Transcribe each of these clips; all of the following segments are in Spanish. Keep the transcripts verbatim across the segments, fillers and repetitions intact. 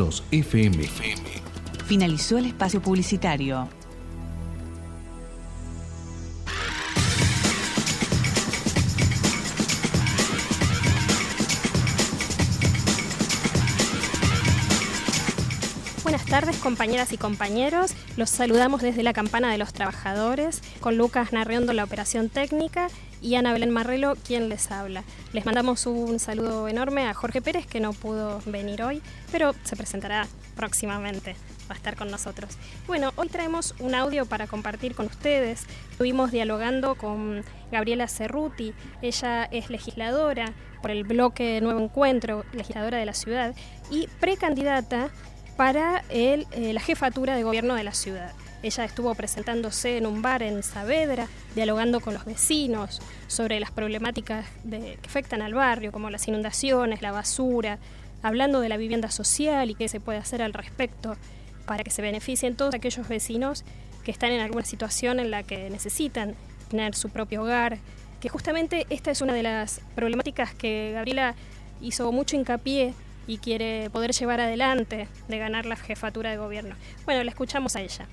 Hermanos F M. Finalizó el espacio publicitario. Buenas tardes, compañeras y compañeros. Los saludamos desde la Campana de los Trabajadores, con Lucas Narriondo, la operación técnica, y Ana Belén Marrelo, quien les habla. Les mandamos un saludo enorme a Jorge Pérez, que no pudo venir hoy, pero se presentará próximamente, va a estar con nosotros. Bueno, hoy traemos un audio para compartir con ustedes. Estuvimos dialogando con Gabriela Cerruti. Ella es legisladora por el bloque Nuevo Encuentro, legisladora de la ciudad, y precandidata para el, eh, la jefatura de gobierno de la ciudad. Ella estuvo presentándose en un bar en Saavedra, dialogando con los vecinos sobre las problemáticas de, que afectan al barrio, como las inundaciones, la basura, hablando de la vivienda social y qué se puede hacer al respecto para que se beneficien todos aquellos vecinos que están en alguna situación en la que necesitan tener su propio hogar, que justamente esta es una de las problemáticas que Gabriela hizo mucho hincapié y quiere poder llevar adelante de ganar la jefatura de gobierno. Bueno, la escuchamos a ella.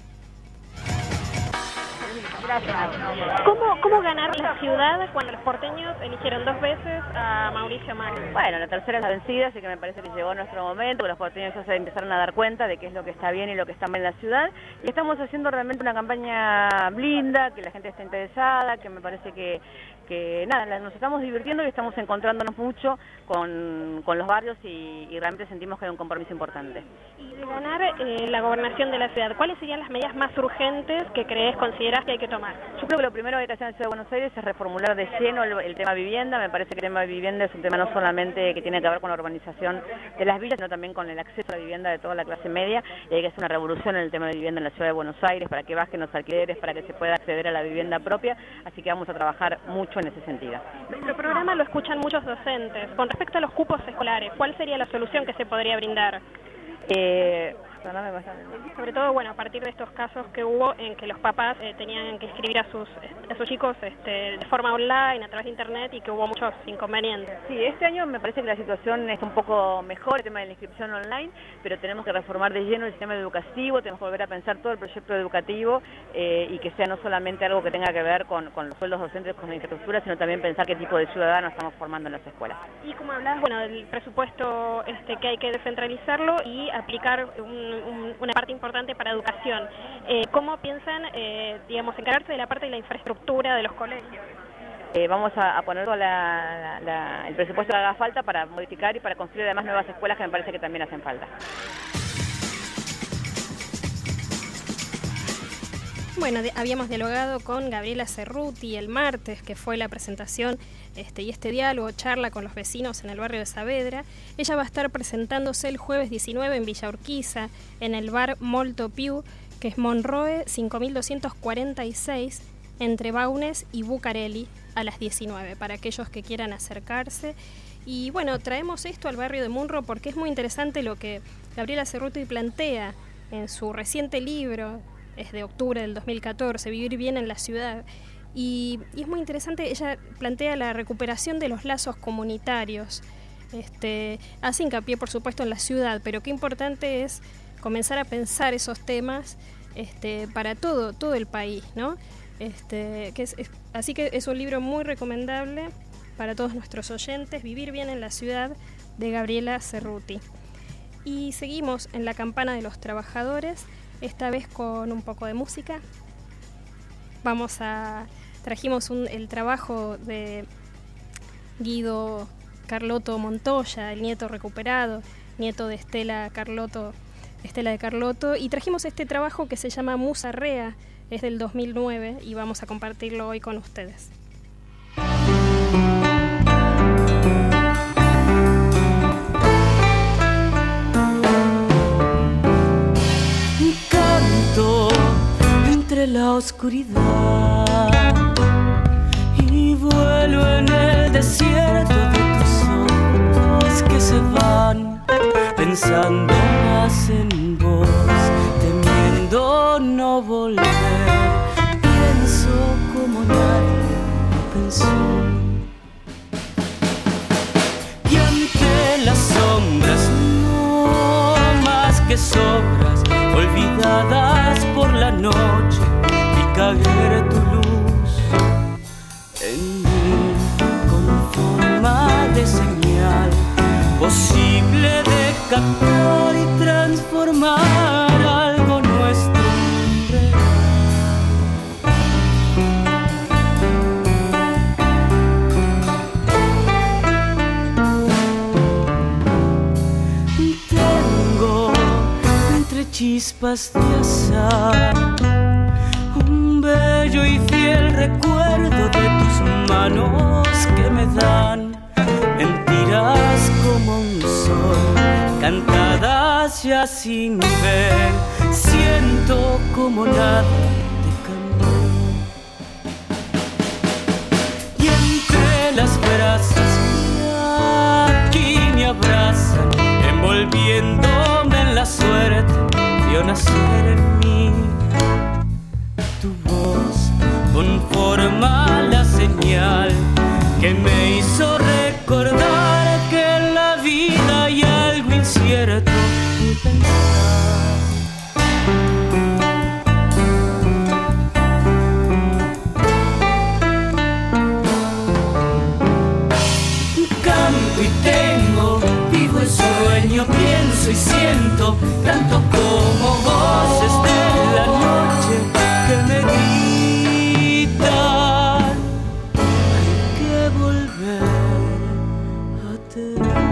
¿Cómo, ¿Cómo ganar la ciudad cuando los porteños eligieron dos veces a Mauricio Macri? Bueno, la tercera es la vencida, así que me parece que llegó nuestro momento, que los porteños ya se empezaron a dar cuenta de qué es lo que está bien y lo que está mal en la ciudad, y estamos haciendo realmente una campaña blinda, que la gente está interesada, que me parece que, que nada, nos estamos divirtiendo y estamos encontrándonos mucho con, con los barrios y, y realmente sentimos que hay un compromiso importante. Y de ganar eh, la gobernación de la ciudad, ¿cuáles serían las medidas más urgentes que crees, consideras que hay que tomar? Yo creo que lo primero que hay que hacer en la Ciudad de Buenos Aires es reformular de lleno el, el tema vivienda. Me parece que el tema de vivienda es un tema no solamente que tiene que ver con la urbanización de las villas, sino también con el acceso a la vivienda de toda la clase media, y hay que hacer una revolución en el tema de vivienda en la Ciudad de Buenos Aires para que bajen los alquileres, para que se pueda acceder a la vivienda propia, así que vamos a trabajar mucho en ese sentido. Nuestro programa lo escuchan muchos docentes. Con respecto a los cupos escolares, ¿cuál sería la solución que se podría brindar? Eh... Sobre todo, bueno, a partir de estos casos que hubo en que los papás eh, tenían que inscribir a sus a sus chicos este, de forma online, a través de internet, y que hubo muchos inconvenientes. Sí, este año me parece que la situación es un poco mejor, el tema de la inscripción online, pero tenemos que reformar de lleno el sistema educativo, tenemos que volver a pensar todo el proyecto educativo eh, y que sea no solamente algo que tenga que ver con, con los sueldos docentes, con la infraestructura, sino también pensar qué tipo de ciudadanos estamos formando en las escuelas. Y como hablabas, bueno, del presupuesto este, que hay que descentralizarlo y aplicar un Un, una parte importante para educación. Eh, ¿Cómo piensan, eh, digamos, encargarse de la parte de la infraestructura de los colegios? Eh, vamos a, a poner todo la, la, la, el presupuesto que haga falta para modificar y para construir además nuevas escuelas que me parece que también hacen falta. Bueno, de, habíamos dialogado con Gabriela Cerruti el martes, que fue la presentación este, y este diálogo, charla con los vecinos en el barrio de Saavedra. Ella va a estar presentándose el jueves diecinueve en Villa Urquiza, en el bar Molto Più, que es Monroe cinco mil doscientos cuarenta y seis, entre Baunes y Bucareli, a las diecinueve, para aquellos que quieran acercarse. Y bueno, traemos esto al barrio de Munro porque es muy interesante lo que Gabriela Cerruti plantea en su reciente libro, es de octubre del dos mil catorce, Vivir bien en la ciudad, y, y es muy interesante. Ella plantea la recuperación de los lazos comunitarios, este, hace hincapié por supuesto en la ciudad, pero qué importante es comenzar a pensar esos temas este, para todo, todo el país, ¿no? Este, que es, es, así que es un libro muy recomendable para todos nuestros oyentes, Vivir bien en la ciudad, de Gabriela Cerruti. Y seguimos en la Campana de los Trabajadores, esta vez con un poco de música. Vamos a trajimos un, el trabajo de Guido Carlotto Montoya, el nieto recuperado, nieto de Estela Carlotto, Estela de Carlotto, y trajimos este trabajo que se llama Musa Rea, es del dos mil nueve, y vamos a compartirlo hoy con ustedes. Entre la oscuridad y vuelo en el desierto de tus ojos que se van, pensando más en vos, temiendo no volver. Pienso como nadie lo pensó, y ante las sombras no más obras olvidadas por la noche y caer tu luz en mí con forma de señal posible de captar y transformar algo nuestro en real. Tengo entre chispas de azar un bello y fiel recuerdo de tus manos que me dan mentiras como un sol, cantadas ya sin ver. Siento como nada te cambió. Y entre las brasas que aquí me abrazan, envolviéndome en la suerte, vio nacer en mí tu voz, conforma la señal que me hizo recordar que en la vida hay algo incierto y pensar. Canto y tengo, vivo el sueño, pienso y siento tanto como voces de la noche que me gritan. Hay que volver a tener.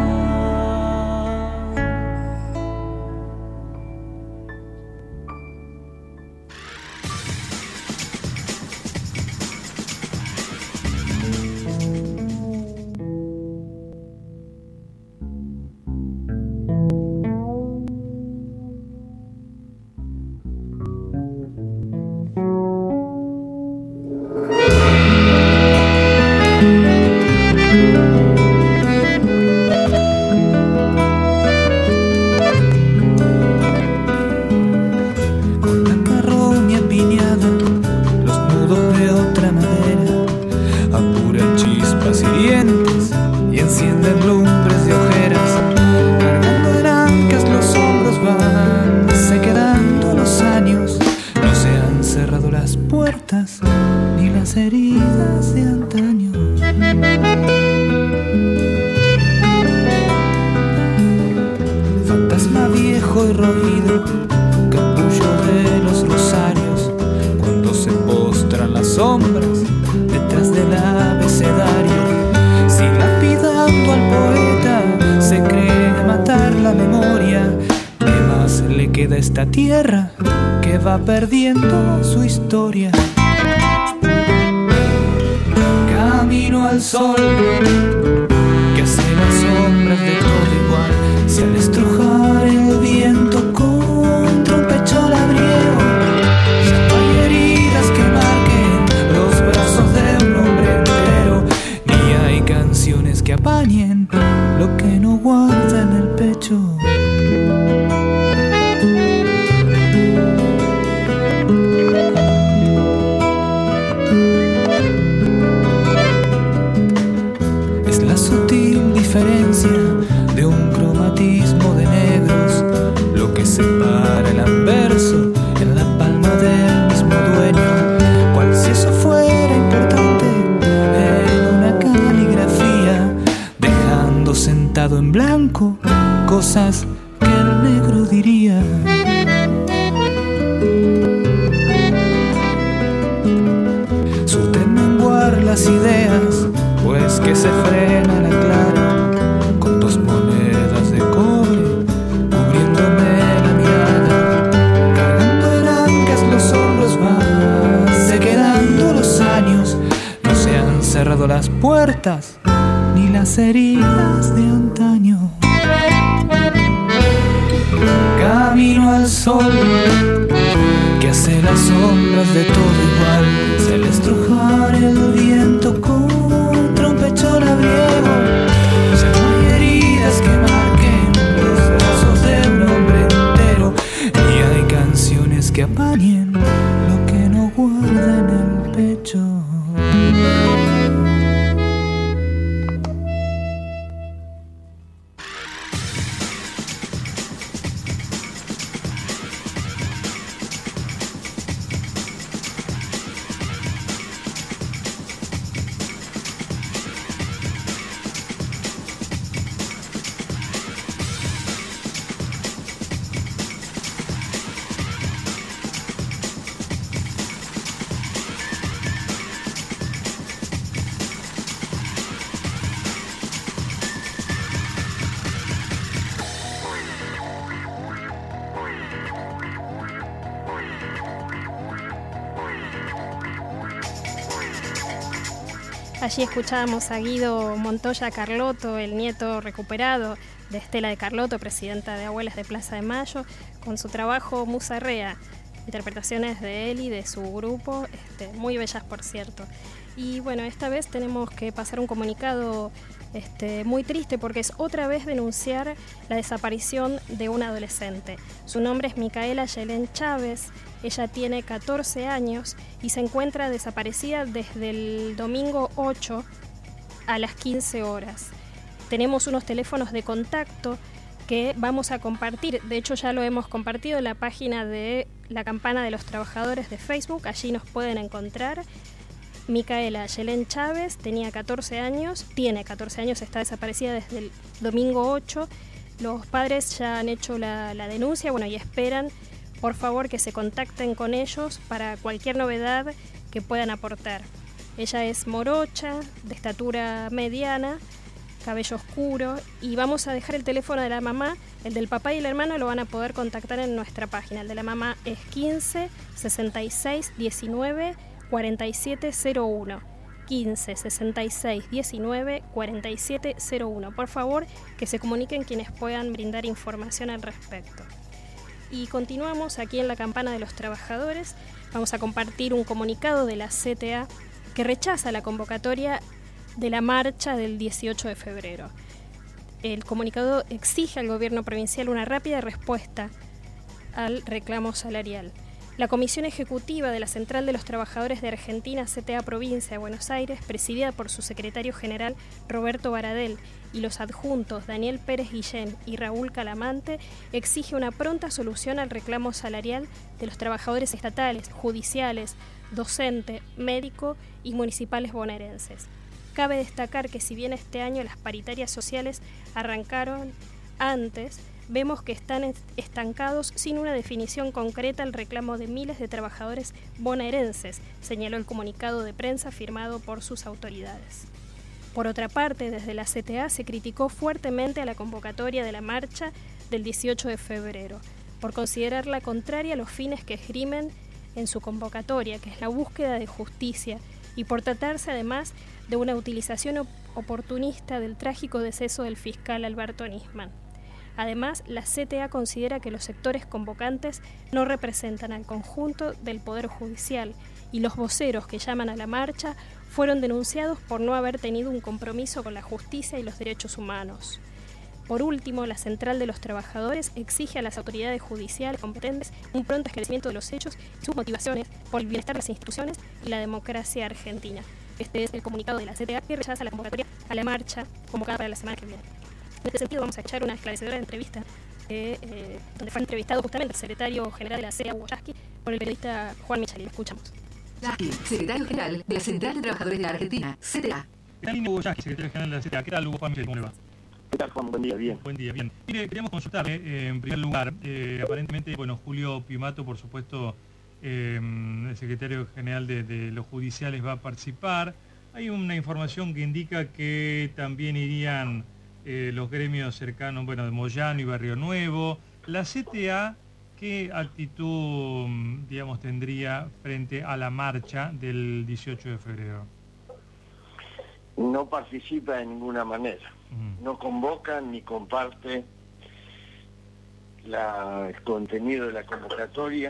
Perdiendo su historia. Camino al sol que hace las sombras de todo igual. Si al estrujar el viento contra un pecho labriego, ya no hay heridas que marquen los brazos de un hombre entero, ni hay canciones que apañen lo que no guarda en el pecho. De un cromatismo de negros, lo que separa el anverso en la palma del mismo dueño, cual si eso fuera importante en una caligrafía, dejando sentado en blanco cosas que el negro diría. Supe menguar las ideas, pues que se frena la clara con dos monedas de cobre cubriéndome la mirada. Cargando en ancas los hombros van, se quedando los años, no se han cerrado las puertas ni las heridas de antaño. Camino al sol que hace las sombras de todo igual. Si al estrujar el viento contra un pecho labriego, ya no hay heridas que marquen los brazos de un hombre entero, ni hay canciones que apañen lo que no guarda en el pecho. Allí escuchábamos a Guido Montoya Carlotto, el nieto recuperado de Estela de Carlotto, presidenta de Abuelas de Plaza de Mayo, con su trabajo Musarrea, interpretaciones de él y de su grupo, este, muy bellas por cierto. Y bueno, esta vez tenemos que pasar un comunicado este, muy triste porque es otra vez denunciar la desaparición de una adolescente. Su nombre es Micaela Yelén Chávez, ella tiene catorce años y se encuentra desaparecida desde el domingo ocho a las quince horas. Tenemos unos teléfonos de contacto que vamos a compartir, de hecho ya lo hemos compartido en la página de la Campana de los Trabajadores de Facebook, allí nos pueden encontrar. Micaela Yelén Chávez tenía catorce años, tiene catorce años, está desaparecida desde el domingo ocho. Los padres ya han hecho la, la denuncia, bueno, y esperan, por favor, que se contacten con ellos para cualquier novedad que puedan aportar. Ella es morocha, de estatura mediana, cabello oscuro, y vamos a dejar el teléfono de la mamá, el del papá y el hermano lo van a poder contactar en nuestra página. El de la mamá es quince sesenta y seis diecinueve cuarenta y siete cero uno. quince sesenta y seis diecinueve cuarenta y siete cero uno. Por favor, que se comuniquen quienes puedan brindar información al respecto. Y continuamos aquí en la Campana de los Trabajadores. Vamos a compartir un comunicado de la C T A que rechaza la convocatoria de la marcha del dieciocho de febrero. El comunicado exige al gobierno provincial una rápida respuesta al reclamo salarial. La Comisión Ejecutiva de la Central de los Trabajadores de Argentina, C T A Provincia de Buenos Aires, presidida por su secretario general Roberto Baradel y los adjuntos Daniel Pérez Guillén y Raúl Calamante, exige una pronta solución al reclamo salarial de los trabajadores estatales, judiciales, docente, médico y municipales bonaerenses. Cabe destacar que si bien este año las paritarias sociales arrancaron antes, vemos que están estancados sin una definición concreta al reclamo de miles de trabajadores bonaerenses, señaló el comunicado de prensa firmado por sus autoridades. Por otra parte, desde la C T A se criticó fuertemente a la convocatoria de la marcha del dieciocho de febrero, por considerarla contraria a los fines que esgrimen en su convocatoria, que es la búsqueda de justicia, y por tratarse además de una utilización op- oportunista del trágico deceso del fiscal Alberto Nisman. Además, la C T A considera que los sectores convocantes no representan al conjunto del Poder Judicial y los voceros que llaman a la marcha fueron denunciados por no haber tenido un compromiso con la justicia y los derechos humanos. Por último, la Central de los Trabajadores exige a las autoridades judiciales competentes un pronto esclarecimiento de los hechos y sus motivaciones por el bienestar de las instituciones y la democracia argentina. Este es el comunicado de la C T A que rechaza la convocatoria a la marcha convocada para la semana que viene. En este sentido vamos a echar una esclarecedora entrevista eh, eh, donde fue entrevistado justamente el secretario general de la C E A, Hugo Yasky, por el periodista Juan Micheli. Lo escuchamos. Yasky, secretario general de la Central de Trabajadores de la Argentina, C T A. ¿Qué tal, Hugo Yasky, secretario general de la C T A? ¿Qué tal, Hugo? Juan Micheli, ¿cómo le va? ¿Qué tal, Juan? Buen día, bien. Buen día, bien. Mire, queríamos consultarle, eh, en primer lugar, eh, aparentemente, bueno, Julio Pimato, por supuesto, eh, el secretario general de, de los judiciales va a participar. Hay una información que indica que también irían Eh, los gremios cercanos, bueno, de Moyano y Barrio Nuevo. La C T A, ¿qué actitud, digamos, tendría frente a la marcha del dieciocho de febrero? No participa de ninguna manera. Uh-huh. No convoca ni comparte la, el contenido de la convocatoria.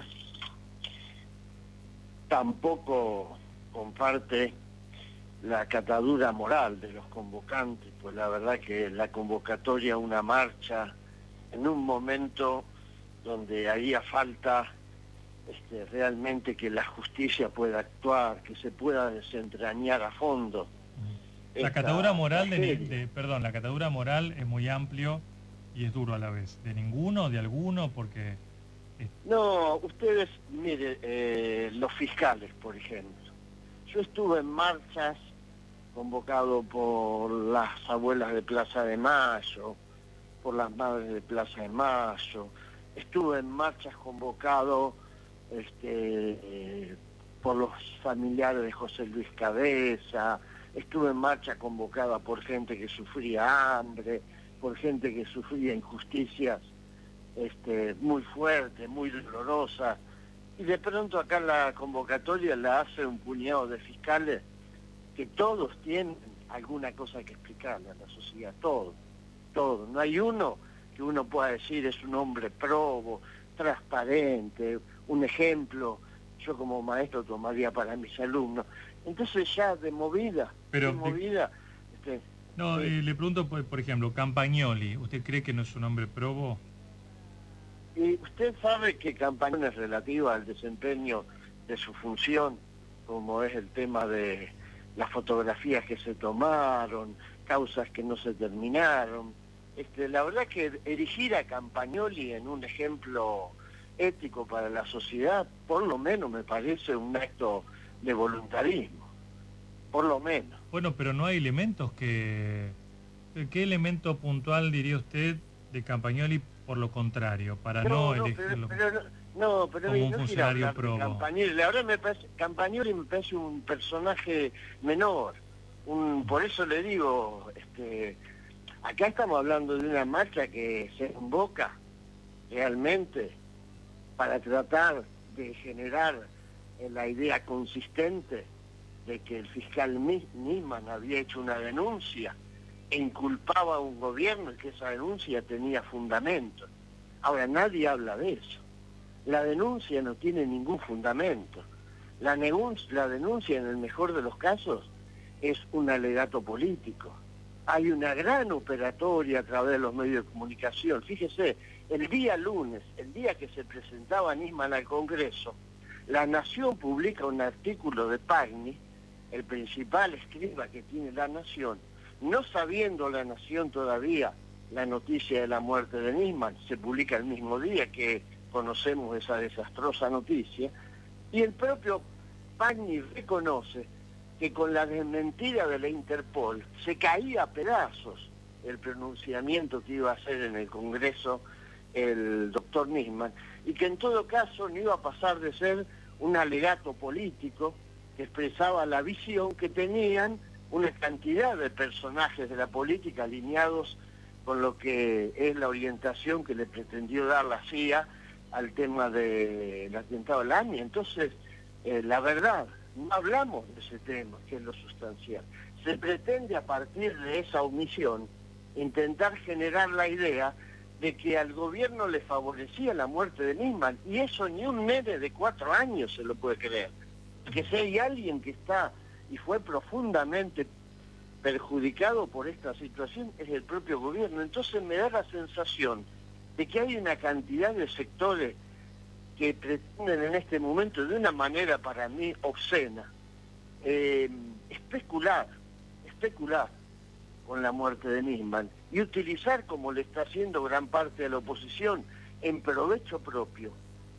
Tampoco comparte la catadura moral de los convocantes, pues la verdad que la convocatoria a una marcha en un momento donde haría falta este, realmente que la justicia pueda actuar, que se pueda desentrañar a fondo. La catadura moral de, de, perdón, la catadura moral es muy amplio y es duro a la vez. ¿De ninguno, de alguno? Porque... No, ustedes, mire, eh, los fiscales, por ejemplo. Yo estuve en marchas convocado por las abuelas de Plaza de Mayo, por las madres de Plaza de Mayo. Estuve en marchas convocado este, eh, por los familiares de José Luis Cabeza. Estuve en marcha convocada por gente que sufría hambre, por gente que sufría injusticias este, muy fuertes, muy dolorosas. Y de pronto acá la convocatoria la hace un puñado de fiscales que todos tienen alguna cosa que explicarle a la sociedad, todos, todos. No hay uno que uno pueda decir es un hombre probo, transparente, un ejemplo, yo como maestro tomaría para mis alumnos. Entonces ya de movida, Pero, de movida... Este, no, sí. eh, le pregunto, por, por ejemplo, Campagnoli, ¿usted cree que no es un hombre probo? Y usted sabe que Campagnoli es relativa al desempeño de su función, como es el tema de las fotografías que se tomaron, causas que no se terminaron. Este, la verdad que erigir a Campagnoli en un ejemplo ético para la sociedad, por lo menos me parece un acto de voluntarismo, por lo menos. Bueno, pero no hay elementos que... ¿Qué elemento puntual diría usted de Campagnoli por lo contrario, para no, no, no elegirlo pero, pero, no, pero como un no funcionario probo? Campagnoli, la verdad me parece, Campagnoli me parece un personaje menor, un, por eso le digo, este, acá estamos hablando de una marcha que se convoca realmente para tratar de generar eh, la idea consistente de que el fiscal Nisman había hecho una denuncia e inculpaba a un gobierno y que esa denuncia tenía fundamento. Ahora, nadie habla de eso. La denuncia no tiene ningún fundamento. La, la denuncia, en el mejor de los casos, es un alegato político. Hay una gran operatoria a través de los medios de comunicación. Fíjese, el día lunes, el día que se presentaba Nisman al Congreso, La Nación publica un artículo de Pagni, el principal escriba que tiene La Nación, no sabiendo La Nación todavía la noticia de la muerte de Nisman, se publica el mismo día que conocemos esa desastrosa noticia, y el propio Pagni reconoce que con la desmentida de la Interpol se caía a pedazos el pronunciamiento que iba a hacer en el Congreso el doctor Nisman, y que en todo caso no iba a pasar de ser un alegato político que expresaba la visión que tenían una cantidad de personajes de la política alineados con lo que es la orientación que le pretendió dar la C I A al tema del atentado al A M I. Entonces, eh, la verdad, no hablamos de ese tema, que es lo sustancial. Se pretende a partir de esa omisión intentar generar la idea de que al gobierno le favorecía la muerte de Nisman, y eso ni un nene de cuatro años se lo puede creer. Que si hay alguien que está y fue profundamente perjudicado por esta situación es el propio gobierno. Entonces me da la sensación de que hay una cantidad de sectores que pretenden en este momento, de una manera para mí obscena, eh, especular, especular con la muerte de Nisman y utilizar, como le está haciendo gran parte de la oposición, en provecho propio,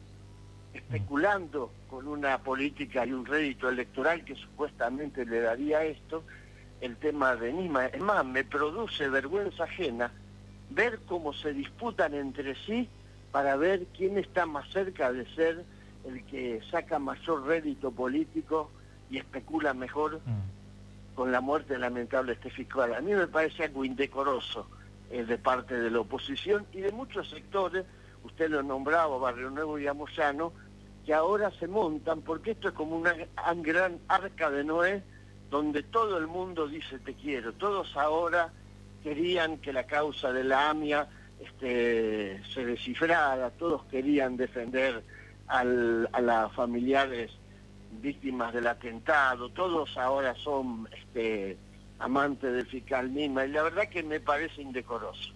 especulando con una política y un rédito electoral que supuestamente le daría esto, el tema de Nisman. Es más, me produce vergüenza ajena ver cómo se disputan entre sí para ver quién está más cerca de ser el que saca mayor rédito político y especula mejor mm. con la muerte lamentable de este fiscal. A mí me parece algo indecoroso eh, de parte de la oposición y de muchos sectores. Usted lo nombraba, Barrio Nuevo y Amoyano, que ahora se montan, porque esto es como una gran arca de Noé, donde todo el mundo dice te quiero. Todos ahora querían que la causa de la AMIA este, se descifrara, todos querían defender al, a las familiares víctimas del atentado, todos ahora son este, amantes del fiscal Nisman, y la verdad que me parece indecoroso.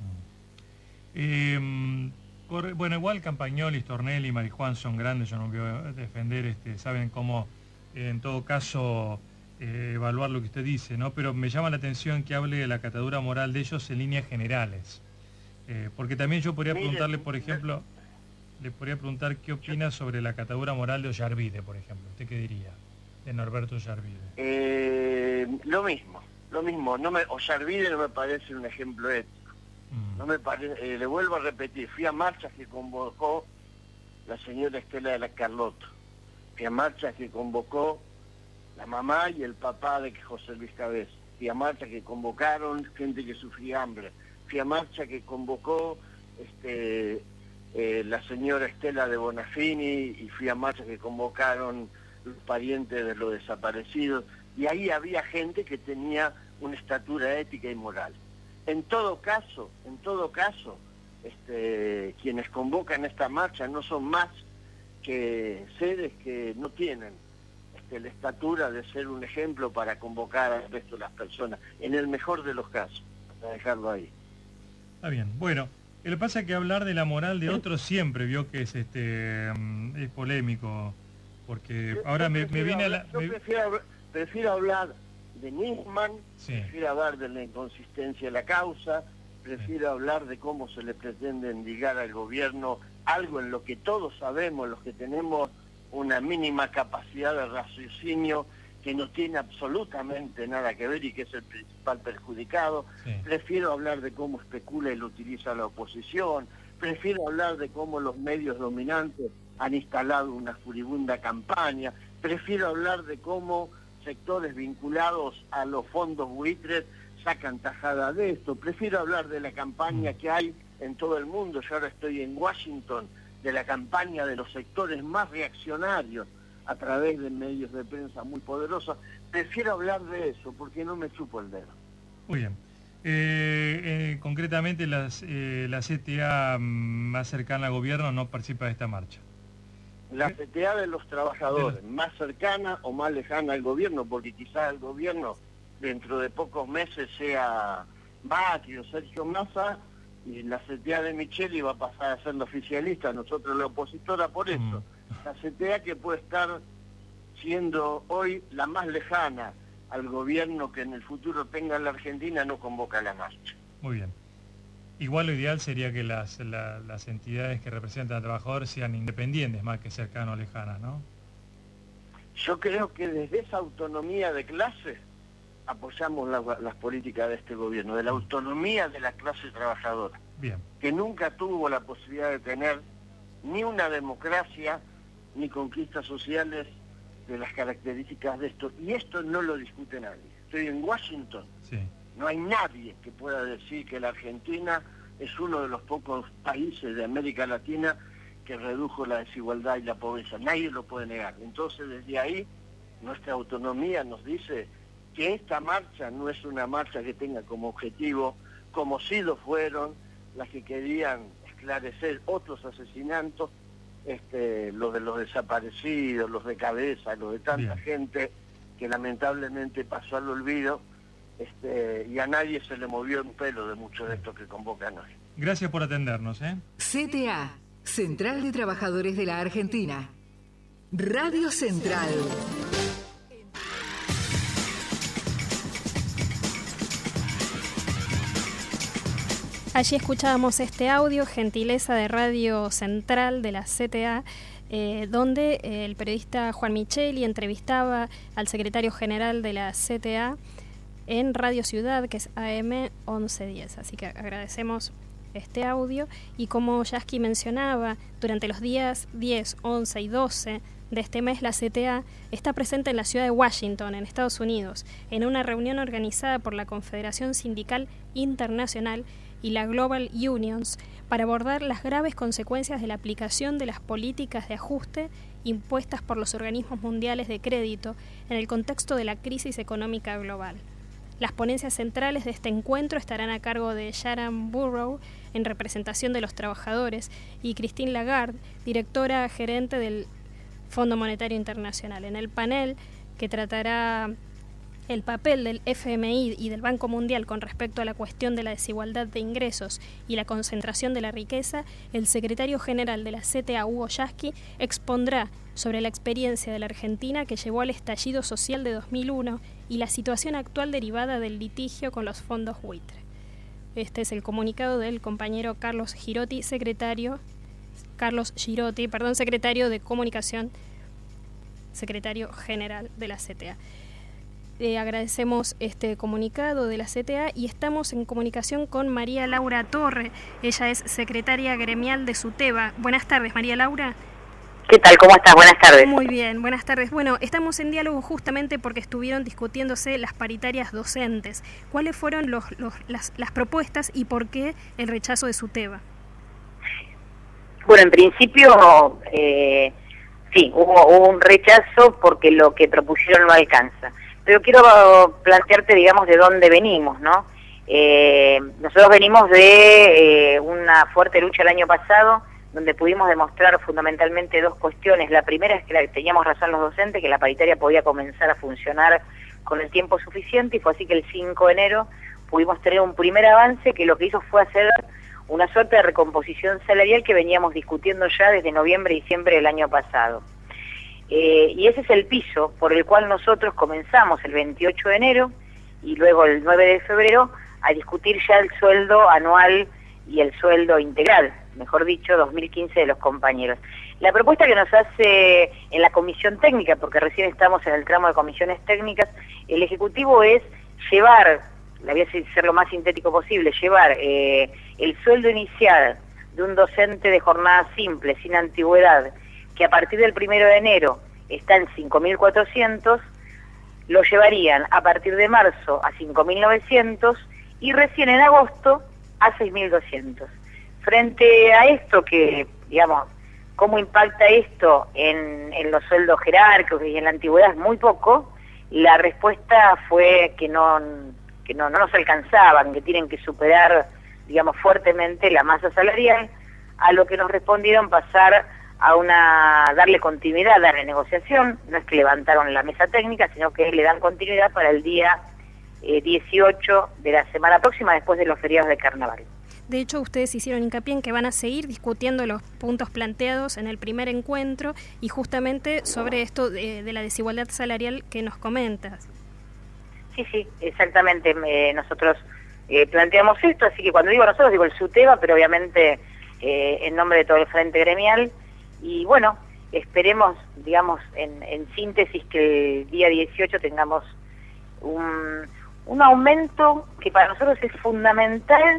Eh, por, bueno, igual Campagnoli, Stornelli, Marijuán son grandes, yo no voy a defender, este, saben cómo, eh, en todo caso, eh, evaluar lo que usted dice, ¿no? Pero me llama la atención que hable de la catadura moral de ellos en líneas generales. Eh, porque también yo podría preguntarle, por ejemplo, le podría preguntar qué opina sobre la catadura moral de Ollarvide, por ejemplo. ¿Usted qué diría de Norberto Ollarvide? Eh, lo mismo, lo mismo. No me, Ollarvide no me parece un ejemplo ético. Mm. No me parece, eh, le vuelvo a repetir, fui a marchas que convocó la señora Estela de la Carlotto. Fui a marchas que convocó la mamá y el papá de José Luis Cabeza. Fui a marchas que convocaron gente que sufría hambre. Fui a marcha que convocó este, eh, la señora Estela de Bonafini, y fui a marcha que convocaron los parientes de los desaparecidos. y ahí había gente que tenía una estatura ética y moral. En todo caso, en todo caso, este, quienes convocan esta marcha no son más que seres que no tienen este, la estatura de ser un ejemplo para convocar al resto de las personas, en el mejor de los casos, para dejarlo ahí. Está bien, bueno, lo que pasa es que hablar de la moral de otros siempre vio que es este es polémico, porque Yo, ahora yo me, me viene hablar, a la... Yo me... prefiero, prefiero hablar de Nisman, sí. prefiero hablar de la inconsistencia de la causa, prefiero sí. hablar de cómo se le pretende endilgar al gobierno algo en lo que todos sabemos, los que tenemos una mínima capacidad de raciocinio, que no tiene absolutamente nada que ver y que es el principal perjudicado. Sí. Prefiero hablar de cómo especula y lo utiliza la oposición, prefiero hablar de cómo los medios dominantes han instalado una furibunda campaña, prefiero hablar de cómo sectores vinculados a los fondos buitres sacan tajada de esto, prefiero hablar de la campaña que hay en todo el mundo. Yo ahora estoy en Washington, de la campaña de los sectores más reaccionarios a través de medios de prensa muy poderosos. Prefiero hablar de eso porque no me chupo el dedo. Muy bien. Eh, eh, concretamente las, eh, la C T A más cercana al gobierno no participa de esta marcha. La C T A de los trabajadores, de... más cercana o más lejana al gobierno, porque quizás el gobierno dentro de pocos meses sea Macri o Sergio Massa, y la C T A de Micheli va a pasar a ser la oficialista, nosotros la opositora por eso. Mm. La C T A que puede estar siendo hoy la más lejana al gobierno que en el futuro tenga la Argentina, no convoca la marcha. Muy bien. Igual lo ideal sería que las, la, las entidades que representan a trabajadores sean independientes más que cercanas o lejanas, ¿no? Yo creo que desde esa autonomía de clase apoyamos la, las políticas de este gobierno, de la autonomía de la clase trabajadora, bien, que nunca tuvo la posibilidad de tener ni una democracia ni conquistas sociales de las características de esto, y esto no lo discute nadie. Estoy en Washington, sí. No hay nadie que pueda decir que la Argentina es uno de los pocos países de América Latina que redujo la desigualdad y la pobreza, nadie lo puede negar. Entonces desde ahí nuestra autonomía nos dice que esta marcha no es una marcha que tenga como objetivo, como sí lo fueron las que querían esclarecer otros asesinatos, este, los de los desaparecidos, los de Cabeza, los de tanta Bien. gente que lamentablemente pasó al olvido, este, y a nadie se le movió un pelo de muchos de estos que convocan hoy. Gracias por atendernos. ¿eh? C T A, Central de Trabajadores de la Argentina. Radio Central. Allí escuchábamos este audio, gentileza de Radio Central de la C T A, eh, donde eh, el periodista Juan Micheli entrevistaba al secretario general de la C T A en Radio Ciudad, que es A M once diez. Así que agradecemos este audio. Y como Yasky mencionaba, durante los días diez, once y doce de este mes, la C T A está presente en la ciudad de Washington, en Estados Unidos, en una reunión organizada por la Confederación Sindical Internacional y la Global Unions para abordar las graves consecuencias de la aplicación de las políticas de ajuste impuestas por los organismos mundiales de crédito en el contexto de la crisis económica global. Las ponencias centrales de este encuentro estarán a cargo de Sharon Burrow, en representación de los trabajadores, y Christine Lagarde, directora gerente del Fondo Monetario Internacional. En el panel, que tratará el papel del F M I y del Banco Mundial con respecto a la cuestión de la desigualdad de ingresos y la concentración de la riqueza, el secretario general de la C T A, Hugo Yasky, expondrá sobre la experiencia de la Argentina que llevó al estallido social de dos mil uno y la situación actual derivada del litigio con los fondos buitre. Este es el comunicado del compañero Carlos Girotti, secretario, Carlos Girotti, perdón, secretario de Comunicación, secretario general de la C T A. Eh, agradecemos este comunicado de la C T A y estamos en comunicación con María Laura Torre. Ella es secretaria gremial de SUTEBA. Buenas tardes, María Laura. ¿Qué tal? ¿Cómo estás? Buenas tardes. Muy bien, buenas tardes. Bueno, estamos en diálogo justamente porque estuvieron discutiéndose las paritarias docentes. ¿Cuáles fueron los, los, las, las propuestas y por qué el rechazo de SUTEBA? Bueno, en principio, eh, sí, hubo, hubo un rechazo porque lo que propusieron no alcanza. pero quiero plantearte, digamos, de dónde venimos, ¿no? Eh, nosotros venimos de eh, una fuerte lucha el año pasado, donde pudimos demostrar fundamentalmente dos cuestiones. La primera es que la, teníamos razón los docentes, que la paritaria podía comenzar a funcionar con el tiempo suficiente, y fue así que el cinco de enero pudimos tener un primer avance que lo que hizo fue hacer una suerte de recomposición salarial que veníamos discutiendo ya desde noviembre y diciembre del año pasado. Eh, y ese es el piso por el cual nosotros comenzamos el veintiocho de enero y luego el nueve de febrero a discutir ya el sueldo anual y el sueldo integral, mejor dicho, dos mil quince de los compañeros. La propuesta que nos hace en la comisión técnica, porque recién estamos en el tramo de comisiones técnicas, el Ejecutivo es llevar, la voy a ser lo más sintético posible, llevar eh, el sueldo inicial de un docente de jornada simple, sin antigüedad, que a partir del primero de enero está en cinco mil cuatrocientos, lo llevarían a partir de marzo a cinco mil novecientos y recién en agosto a seis mil doscientos. Frente a esto que, digamos, ¿cómo impacta esto en, en los sueldos jerárquicos y en la antigüedad? Es muy poco. La respuesta fue que no, que no, no nos alcanzaban, que tienen que superar, digamos, fuertemente la masa salarial, a lo que nos respondieron pasar a una, darle continuidad a la negociación. No es que levantaron la mesa técnica, sino que le dan continuidad para el día eh, dieciocho de la semana próxima, después de los feriados de carnaval. De hecho, ustedes hicieron hincapié en que van a seguir discutiendo los puntos planteados en el primer encuentro y justamente sobre esto de, de la desigualdad salarial que nos comentas. Sí, sí, exactamente. Eh, nosotros eh, planteamos esto, así que cuando digo nosotros digo el SUTEBA, pero obviamente eh, en nombre de todo el Frente Gremial. Y bueno, esperemos, digamos, en, en síntesis, que el día dieciocho tengamos un, un aumento que para nosotros es fundamental,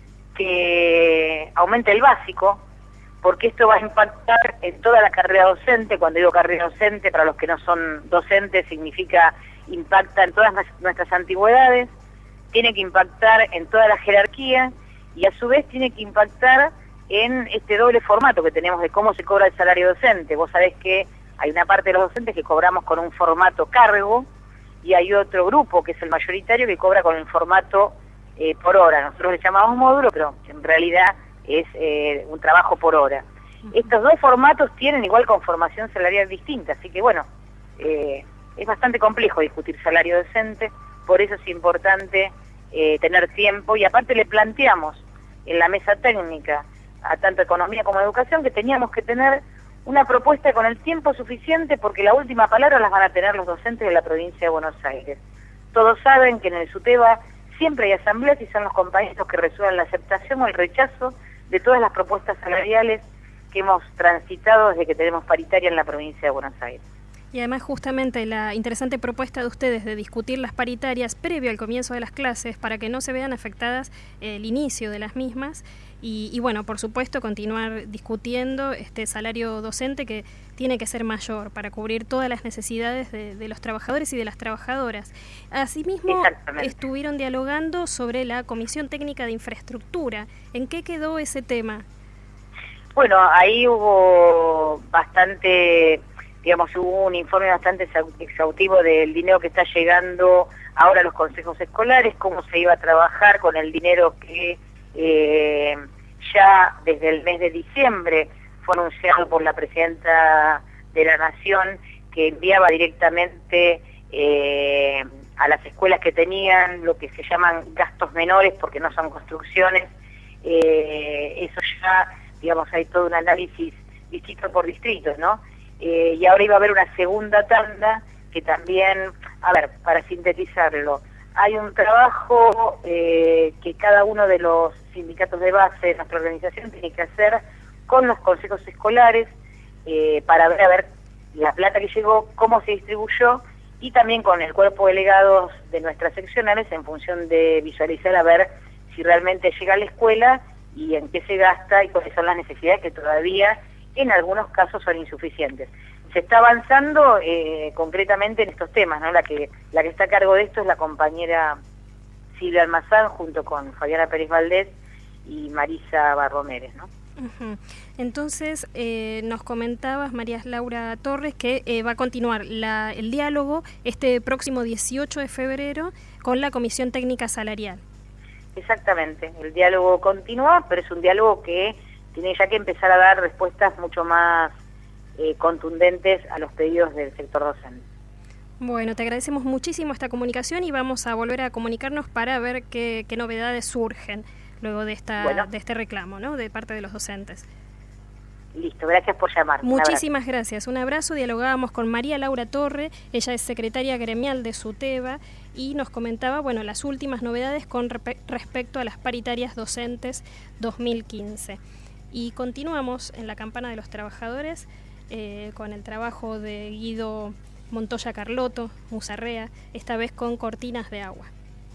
que aumente el básico, porque esto va a impactar en toda la carrera docente. Cuando digo carrera docente, para los que no son docentes, significa impacta en todas nuestras antigüedades, tiene que impactar en toda la jerarquía y a su vez tiene que impactar en este doble formato que tenemos de cómo se cobra el salario docente. Vos sabés que hay una parte de los docentes que cobramos con un formato cargo y hay otro grupo, que es el mayoritario, que cobra con el formato Eh, por hora. Nosotros le llamamos módulo, pero en realidad es eh, un trabajo por hora. Estos dos formatos tienen igual conformación salarial distinta, así que bueno, eh, es bastante complejo discutir salario docente, por eso es importante eh, tener tiempo, y aparte le planteamos en la mesa técnica a tanto economía como educación que teníamos que tener una propuesta con el tiempo suficiente, porque la última palabra las van a tener los docentes de la provincia de Buenos Aires. Todos saben que en el SUTEBA siempre hay asambleas y son los compañeros que resuelven la aceptación o el rechazo de todas las propuestas salariales que hemos transitado desde que tenemos paritaria en la provincia de Buenos Aires. Y además justamente la interesante propuesta de ustedes de discutir las paritarias previo al comienzo de las clases para que no se vean afectadas eh, el inicio de las mismas y, y bueno, por supuesto continuar discutiendo este salario docente que tiene que ser mayor para cubrir todas las necesidades de, de los trabajadores y de las trabajadoras. Asimismo, estuvieron dialogando sobre la Comisión Técnica de Infraestructura. ¿En qué quedó ese tema? Bueno, ahí hubo bastante, digamos, hubo un informe bastante exhaustivo del dinero que está llegando ahora a los consejos escolares, cómo se iba a trabajar con el dinero que eh, ya desde el mes de diciembre fue anunciado por la Presidenta de la Nación, que enviaba directamente eh, a las escuelas que tenían lo que se llaman gastos menores, porque no son construcciones. Eh, eso ya, digamos, hay todo un análisis distrito por distrito, ¿no? Eh, y ahora iba a haber una segunda tanda que también, a ver, para sintetizarlo, hay un trabajo eh, que cada uno de los sindicatos de base de nuestra organización tiene que hacer con los consejos escolares eh, para ver a ver la plata que llegó, cómo se distribuyó, y también con el cuerpo de delegados de nuestras seccionales en función de visualizar a ver si realmente llega a la escuela y en qué se gasta y cuáles son las necesidades que todavía en algunos casos son insuficientes. Se está avanzando eh, concretamente en estos temas, ¿no? La que, la que está a cargo de esto es la compañera Silvia Almazán junto con Fabiana Pérez Valdés y Marisa Barromérez, ¿no? Uh-huh. Entonces, eh, nos comentabas, María Laura Torres, que eh, va a continuar la, el diálogo este próximo dieciocho de febrero con la Comisión Técnica Salarial. Exactamente, el diálogo continúa, pero es un diálogo que tiene ya que empezar a dar respuestas mucho más eh, contundentes a los pedidos del sector docente. Bueno, te agradecemos muchísimo esta comunicación y vamos a volver a comunicarnos para ver qué, qué novedades surgen luego de esta bueno. de este reclamo, ¿no?, de parte de los docentes. Listo, gracias por llamar. Muchísimas gracias. Un abrazo. Dialogábamos con María Laura Torre, ella es secretaria gremial de SUTEBA y nos comentaba, bueno, las últimas novedades con re- respecto a las paritarias docentes dos mil quince. Y continuamos en la campana de los trabajadores eh, con el trabajo de Guido Montoya Carlotto, Musarrea, esta vez con cortinas de agua.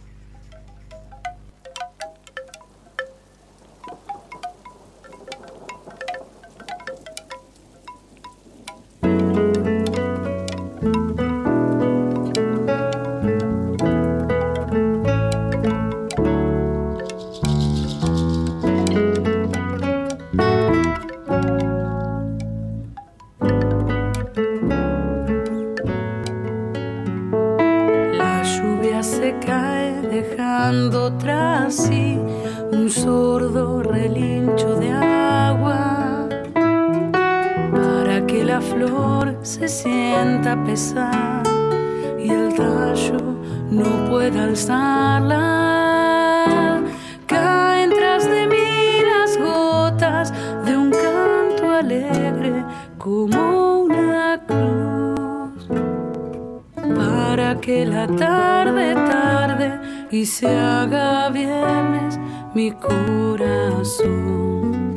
Tras sí un sordo relincho de agua para que la flor se sienta pesada y el tallo no pueda alzarla. Caen tras de mí las gotas de un canto alegre como una cruz para que la tarde tarde y se haga viernes mi corazón,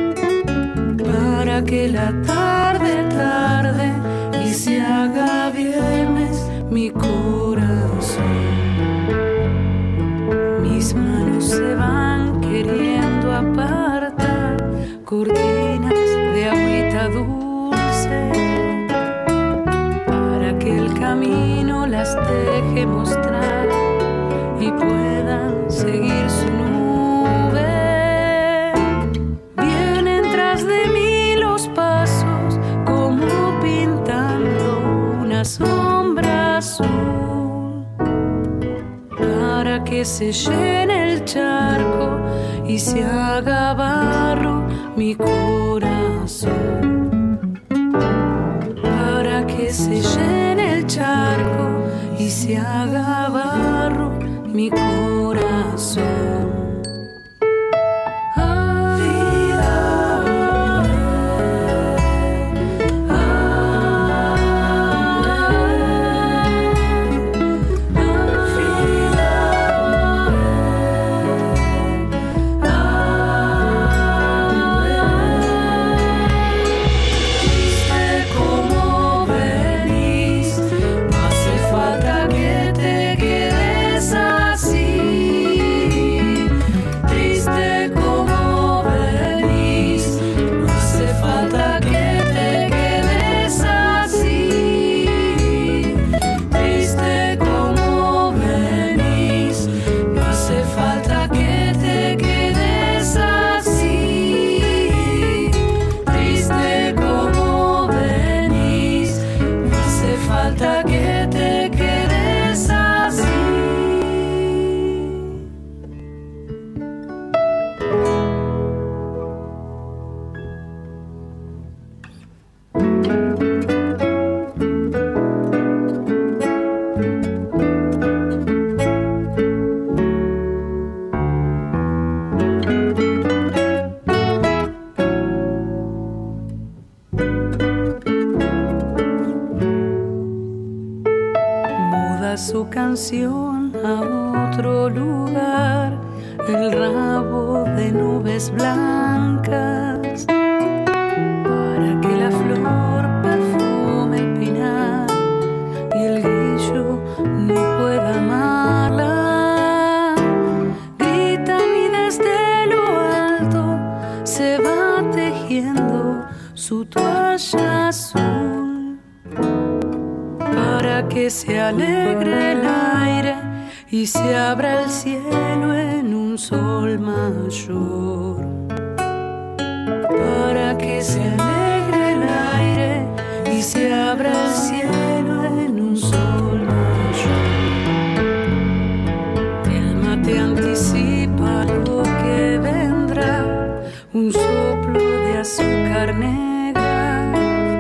para que la tarde tarde y se haga viernes mi corazón. Mis manos se van queriendo apartar, cortinas de agüita dulce, para que el camino las deje mostrar y puedan seguir su nube. Vienen tras de mí los pasos como pintando una sombra azul, para que se llene el charco y se haga barro mi corazón, para que se llene el charco y se haga barro mi corazón. Su canción a otro lugar, el rabo de nubes blancas, para que la flor perfume el pinar y el grillo no pueda amarla. Gritan y desde lo alto se va tejiendo su toalla azul, para que se alegre el aire y se abra el cielo en un sol mayor. para que se alegre el aire y se abra el cielo en un solo yo. El mate anticipa lo que vendrá, un soplo de azúcar negra,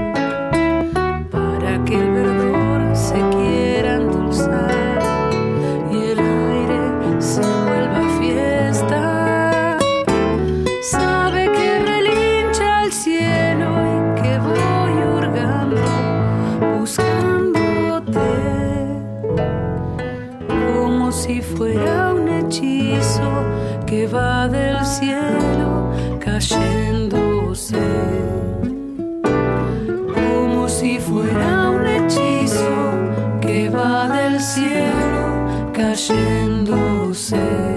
para que el verdor se quiera endulzar y el aire se vuelva fiesta. Sabe que relincha el cielo y que voy hurgando, buscándote, como si fuera un hechizo que va del cielo cayéndose, como si fuera un hechizo que va del cielo cayéndose.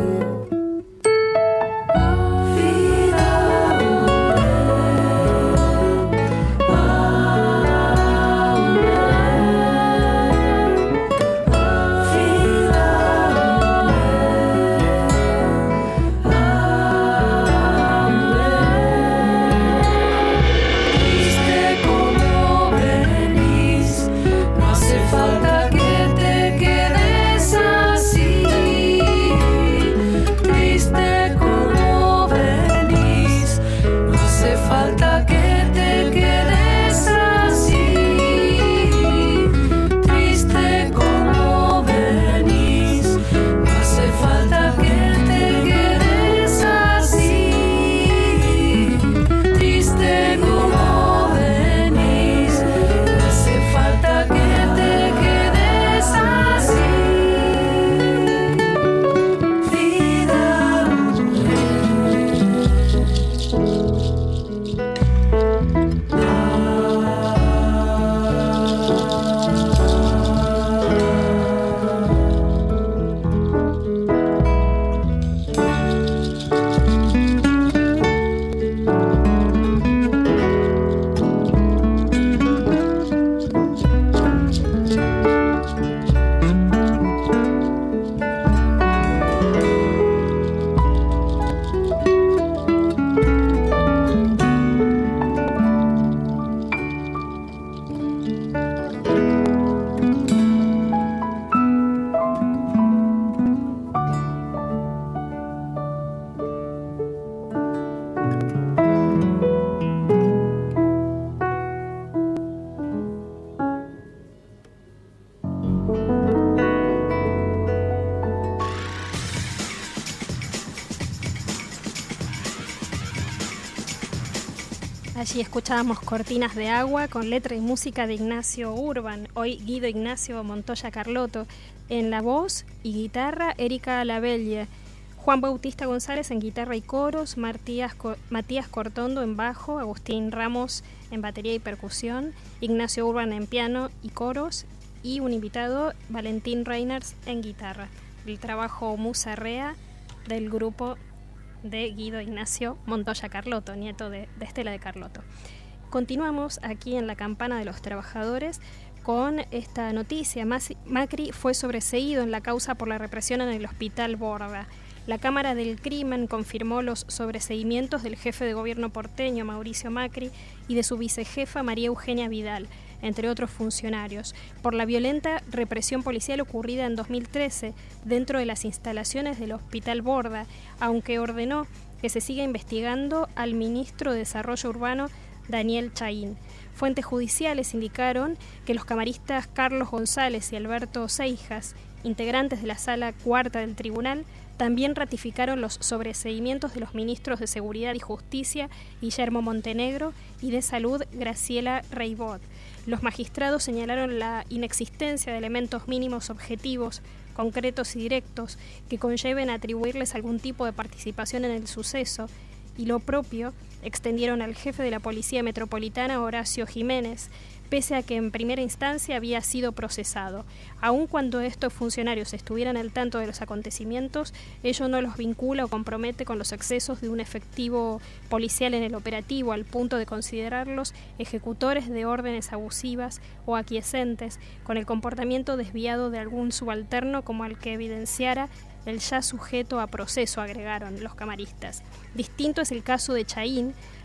Allí escuchábamos Cortinas de Agua con letra y música de Ignacio Urban, hoy Guido Ignacio Montoya Carlotto, en la voz y guitarra Erika Lavelle, Juan Bautista González en guitarra y coros, Matías, Matías Cortondo en bajo, Agustín Ramos en batería y percusión, Ignacio Urban en piano y coros y un invitado, Valentín Reiners en guitarra. El trabajo Musa Rea del grupo de Guido Ignacio Montoya Carlotto, nieto de, de Estela de Carlotto. Continuamos aquí en la Campana de los Trabajadores con esta noticia. Macri fue sobreseído en la causa por la represión en el Hospital Borda. La Cámara del Crimen confirmó los sobreseimientos del jefe de gobierno porteño, Mauricio Macri, y de su vicejefa, María Eugenia Vidal, entre otros funcionarios, por la violenta represión policial ocurrida en dos mil trece dentro de las instalaciones del Hospital Borda, aunque ordenó que se siga investigando al ministro de Desarrollo Urbano, Daniel Chahín. Fuentes judiciales indicaron que los camaristas Carlos González y Alberto Seijas, integrantes de la Sala Cuarta del Tribunal, también ratificaron los sobreseimientos de los ministros de Seguridad y Justicia, Guillermo Montenegro, y de Salud, Graciela Reibot. Los magistrados señalaron la inexistencia de elementos mínimos objetivos, concretos y directos, que conlleven a atribuirles algún tipo de participación en el suceso, y lo propio extendieron al jefe de la Policía Metropolitana, Horacio Jiménez, pese a que en primera instancia había sido procesado. Aun cuando estos funcionarios estuvieran al tanto de los acontecimientos, ello no los vincula o compromete con los excesos de un efectivo policial en el operativo, al punto de considerarlos ejecutores de órdenes abusivas o aquiescentes, con el comportamiento desviado de algún subalterno como el que evidenciara el ya sujeto a proceso, agregaron los camaristas. Distinto es el caso de Chahín,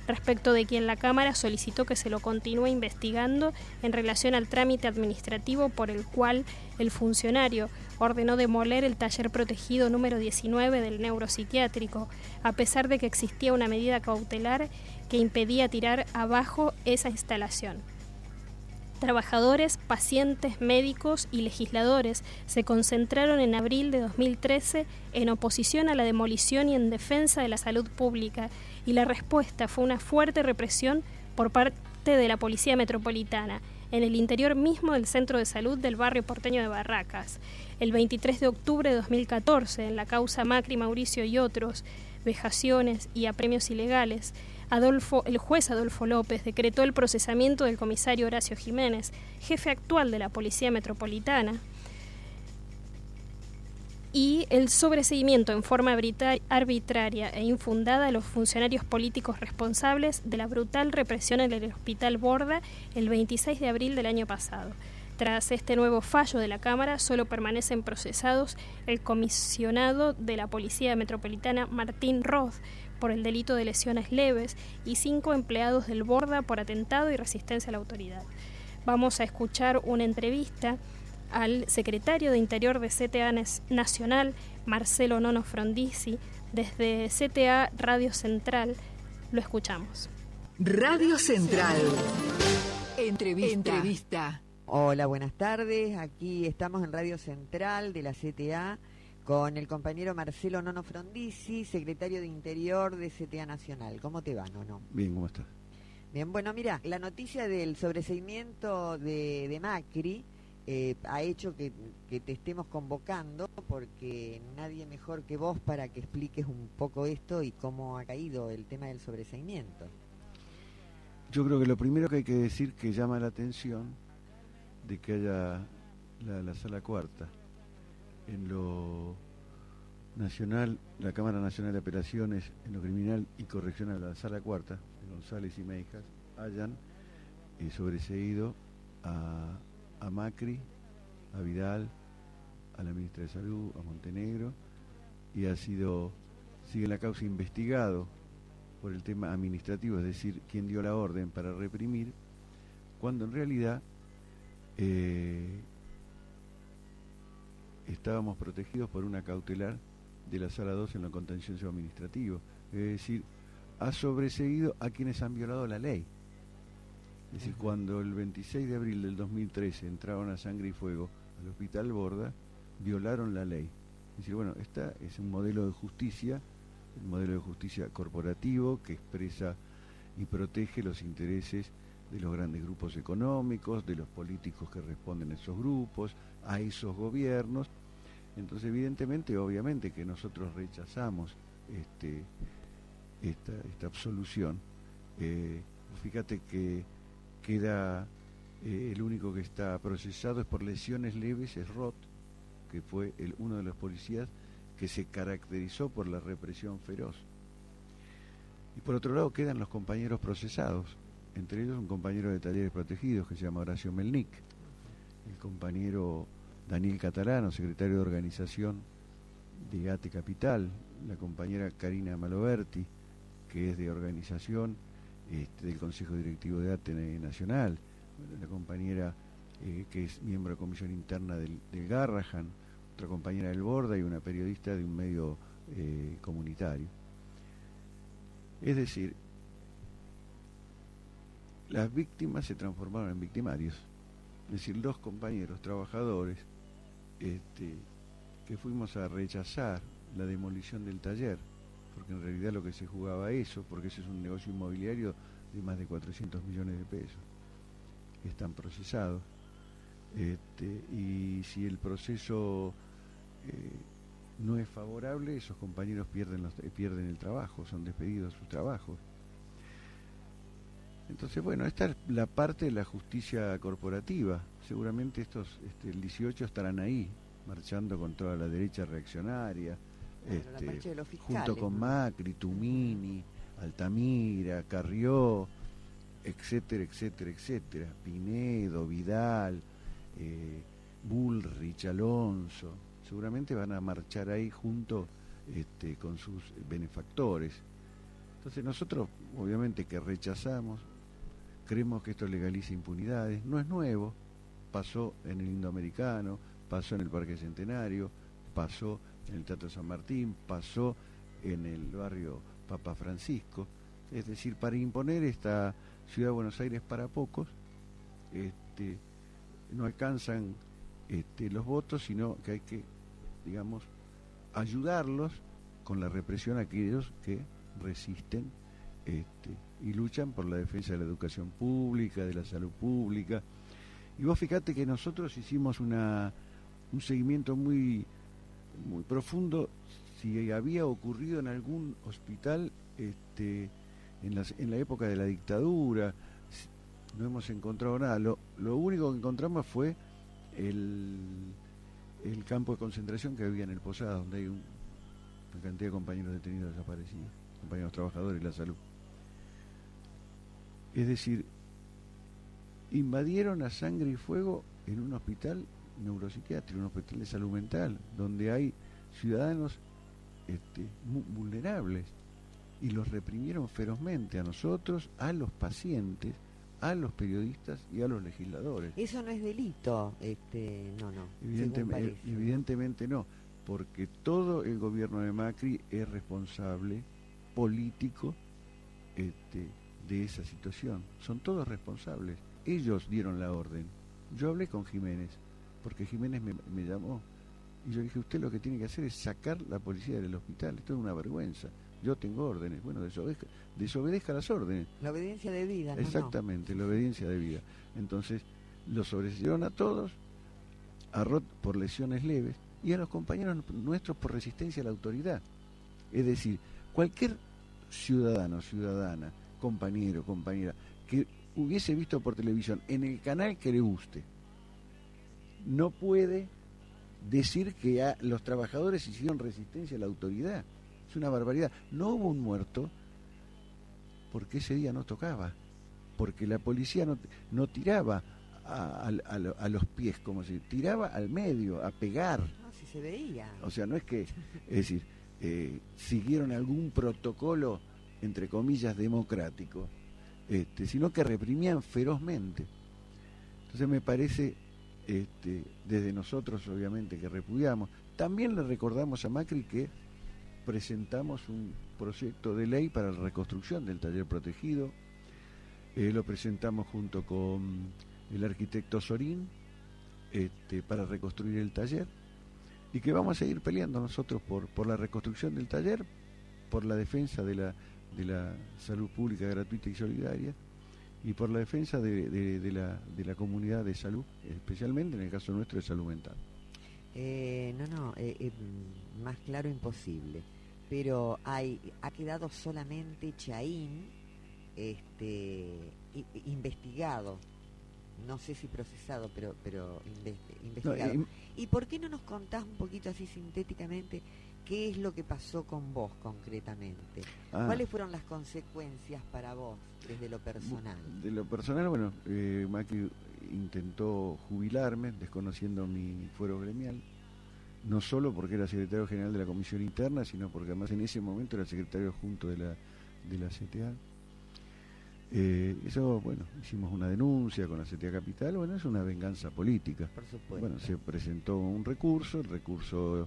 respecto de quien la Cámara solicitó que se lo continúe investigando en relación al trámite administrativo por el cual el funcionario ordenó demoler el taller protegido número diecinueve del neuropsiquiátrico, a pesar de que existía una medida cautelar que impedía tirar abajo esa instalación. Trabajadores, pacientes, médicos y legisladores se concentraron en abril de dos mil trece en oposición a la demolición y en defensa de la salud pública, y la respuesta fue una fuerte represión por parte de la Policía Metropolitana, en el interior mismo del centro de salud del barrio porteño de Barracas. El veintitrés de octubre de dos mil catorce, en la causa Macri, Mauricio y otros, vejaciones y apremios ilegales, Adolfo, el juez Adolfo López decretó el procesamiento del comisario Horacio Jiménez, jefe actual de la Policía Metropolitana, y el sobreseimiento en forma arbitraria e infundada a los funcionarios políticos responsables de la brutal represión en el Hospital Borda el veintiséis de abril del año pasado. Tras este nuevo fallo de la Cámara, solo permanecen procesados el comisionado de la Policía Metropolitana Martín Roth por el delito de lesiones leves y cinco empleados del Borda por atentado y resistencia a la autoridad. Vamos a escuchar una entrevista al secretario de Interior de C T A Nacional, Marcelo Nono Frondizi, desde C T A Radio Central. Lo escuchamos. Radio Central. Entrevista. Entrevista. Hola, buenas tardes. Aquí estamos en Radio Central de la C T A con el compañero Marcelo Nono Frondizi, secretario de Interior de C T A Nacional. ¿Cómo te va, Nono? Bien, ¿cómo estás? Bien, bueno, mira, la noticia del sobreseimiento de, de Macri eh, ha hecho que, que te estemos convocando, porque nadie mejor que vos para que expliques un poco esto y cómo ha caído el tema del sobreseimiento. Yo creo que lo primero que hay que decir que llama la atención de que haya la, la sala cuarta en lo nacional, la Cámara Nacional de Apelaciones, en lo criminal y correccional, la sala cuarta de González y Meijas, hayan eh, sobreseído a, a Macri, a Vidal, a la ministra de Salud, a Montenegro, y ha sido, sigue la causa investigado por el tema administrativo, es decir, quién dio la orden para reprimir, cuando en realidad eh, estábamos protegidos por una cautelar de la sala dos en lo contencioso administrativo, es decir, ha sobreseído a quienes han violado la ley. Es decir, cuando el veintiséis de abril del dos mil trece entraron a Sangre y Fuego al Hospital Borda, violaron la ley. Es decir, bueno, esta es un modelo de justicia, un modelo de justicia corporativo que expresa y protege los intereses de los grandes grupos económicos, de los políticos que responden a esos grupos, a esos gobiernos. Entonces, evidentemente, obviamente que nosotros rechazamos este, esta, esta absolución. Eh, fíjate que queda, eh, el único que está procesado es por lesiones leves, es Roth, que fue el, uno de los policías que se caracterizó por la represión feroz. Y por otro lado quedan los compañeros procesados, entre ellos un compañero de talleres protegidos que se llama Horacio Melnik, el compañero Daniel Catalano, secretario de organización de ATE Capital, la compañera Karina Maloberti, que es de organización este, del Consejo Directivo de ATE Nacional, la compañera eh, que es miembro de comisión interna del, del Garrahan, otra compañera del Borda y una periodista de un medio eh, comunitario. Es decir, las víctimas se transformaron en victimarios. Es decir, los compañeros trabajadores este, que fuimos a rechazar la demolición del taller, porque en realidad lo que se jugaba eso, porque ese es un negocio inmobiliario de más de cuatrocientos millones de pesos, están procesados. Este, y si el proceso eh, no es favorable, esos compañeros pierden, los, eh, pierden el trabajo, son despedidos de sus trabajos. Entonces, bueno, esta es la parte de la justicia corporativa. Seguramente estos, este, el dieciocho estarán ahí, marchando con toda la derecha reaccionaria, bueno, este, fiscales, junto con ¿no? Macri, Tumini, Altamira, Carrió, etcétera, etcétera, etcétera, Pinedo, Vidal, eh, Bullrich, Alonso, seguramente van a marchar ahí junto este, con sus benefactores. Entonces nosotros, obviamente que rechazamos, creemos que esto legaliza impunidades, no es nuevo, pasó en el Indoamericano, pasó en el Parque Centenario, pasó en el Teatro San Martín, pasó en el barrio Papa Francisco. Es decir, para imponer esta ciudad de Buenos Aires para pocos, este, no alcanzan este, los votos, sino que hay que, digamos, ayudarlos con la represión a aquellos que resisten este, y luchan por la defensa de la educación pública, de la salud pública. Y vos fíjate que nosotros hicimos una, un seguimiento muy, muy profundo si había ocurrido en algún hospital este, en, las, en la época de la dictadura. No hemos encontrado nada. Lo, lo único que encontramos fue el, el campo de concentración que había en el Posada, donde hay un, una cantidad de compañeros detenidos desaparecidos, compañeros trabajadores de la salud. Es decir, invadieron a sangre y fuego en un hospital neuropsiquiátrico, un hospital de salud mental, donde hay ciudadanos este, muy vulnerables, y los reprimieron ferozmente a nosotros, a los pacientes, a los periodistas y a los legisladores. Eso no es delito, este, no, no. Evidentemente, evidentemente no, porque todo el gobierno de Macri es responsable político este, de esa situación. Son todos responsables. Ellos dieron la orden. Yo hablé con Jiménez, porque Jiménez me, me llamó, y yo le dije, usted lo que tiene que hacer es sacar la policía del hospital, esto es una vergüenza. Yo tengo órdenes, bueno, desobedezca, desobedezca las órdenes. La obediencia de vida, ¿no? Exactamente, no. La obediencia de vida. Entonces, los sobreseyeron a todos, a Roth por lesiones leves, y a los compañeros nuestros por resistencia a la autoridad. Es decir, cualquier ciudadano, ciudadana, compañero, compañera, que hubiese visto por televisión, en el canal que le guste, no puede decir que a los trabajadores hicieron resistencia a la autoridad. Es una barbaridad. No hubo un muerto porque ese día no tocaba, porque la policía no, no tiraba a, a, a, a los pies, como se tiraba al medio, a pegar. No, si se veía. O sea, no es que, es decir, eh, siguieron algún protocolo, entre comillas, democrático, este, sino que reprimían ferozmente. Entonces me parece, este, desde nosotros obviamente que repudiamos, también le recordamos a Macri que presentamos un proyecto de ley para la reconstrucción del taller protegido, eh, lo presentamos junto con el arquitecto Sorín este, para reconstruir el taller, y que vamos a seguir peleando nosotros por, por la reconstrucción del taller, por la defensa de la, de la salud pública gratuita y solidaria, y por la defensa de, de, de, la, de la comunidad de salud, especialmente en el caso nuestro de salud mental. Eh, no, no, eh, eh, más claro imposible. Pero hay, ha quedado solamente Chaín este, investigado. No sé si procesado, pero, pero investigado. No, eh, ¿Y por qué no nos contás un poquito así sintéticamente qué es lo que pasó con vos concretamente? Ah, ¿Cuáles fueron las consecuencias para vos desde lo personal? De lo personal, bueno, eh, Macri intentó jubilarme desconociendo mi fuero gremial, no solo porque era secretario general de la Comisión Interna, sino porque además en ese momento era secretario adjunto de la, de la C T A. Eh, eso, bueno, hicimos una denuncia con la C T A Capital, bueno, es una venganza política. Por supuesto. Bueno, se presentó un recurso, el recurso,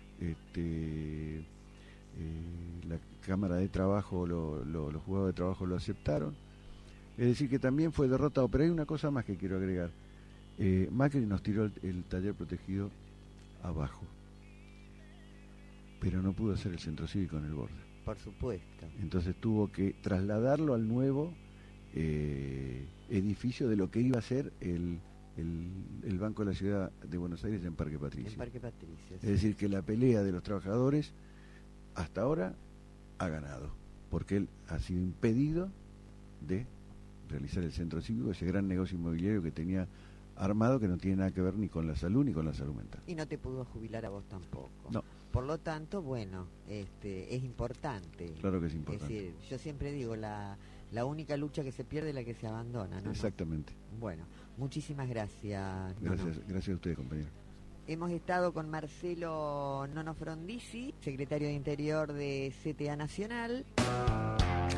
este, eh, la Cámara de Trabajo, lo, lo, los juzgados de trabajo lo aceptaron. Es decir, que también fue derrotado, pero hay una cosa más que quiero agregar. Eh, Macri nos tiró el, el taller protegido abajo, pero no pudo hacer el centro cívico en el borde. Por supuesto. Entonces tuvo que trasladarlo al nuevo eh, edificio de lo que iba a ser el, el, el Banco de la Ciudad de Buenos Aires en Parque Patricio. En Parque Patricio, sí. Es decir, que la pelea de los trabajadores hasta ahora ha ganado, porque él ha sido impedido de realizar el centro cívico, ese gran negocio inmobiliario que tenía armado, que no tiene nada que ver ni con la salud ni con la salud mental. Y no te pudo jubilar a vos tampoco. No. Por lo tanto, bueno, este, es importante. Claro que es importante. Es decir, yo siempre digo, la, la única lucha que se pierde es la que se abandona, ¿no? Exactamente. Bueno, muchísimas gracias. Gracias, Nono. Gracias a ustedes, compañero. Hemos estado con Marcelo Nono Frondizi, secretario de Interior de C T A Nacional.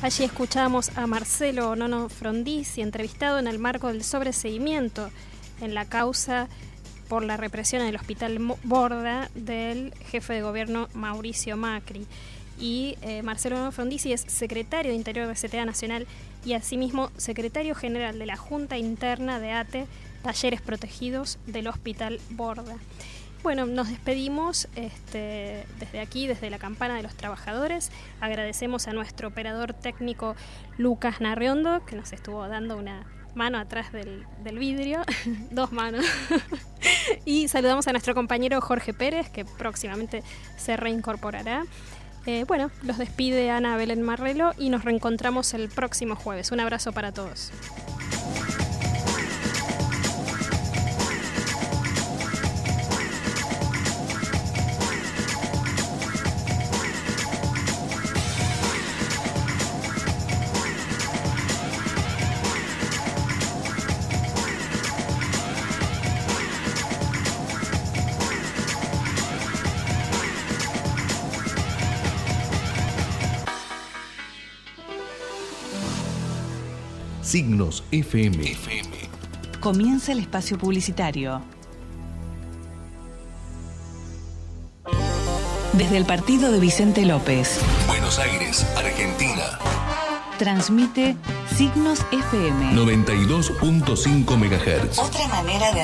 Allí escuchamos a Marcelo Nono Frondizi, entrevistado en el marco del sobreseguimiento en la causa por la represión en el Hospital Borda del jefe de gobierno Mauricio Macri. Y eh, Marcelo Nono Frondizi es secretario de Interior de C T A Nacional y asimismo secretario general de la Junta Interna de A T E, Talleres Protegidos del Hospital Borda. Bueno, nos despedimos este, desde aquí, desde la Campana de los Trabajadores. Agradecemos a nuestro operador técnico Lucas Narriondo, que nos estuvo dando una mano atrás del, del vidrio, dos manos. Y saludamos a nuestro compañero Jorge Pérez, que próximamente se reincorporará. Eh, bueno, los despide Ana Belén Marrelo y nos reencontramos el próximo jueves. Un abrazo para todos. Signos F M. F M. Comienza el espacio publicitario. Desde el partido de Vicente López, Buenos Aires, Argentina. Transmite Signos F M. noventa y dos punto cinco megahertz. Otra manera de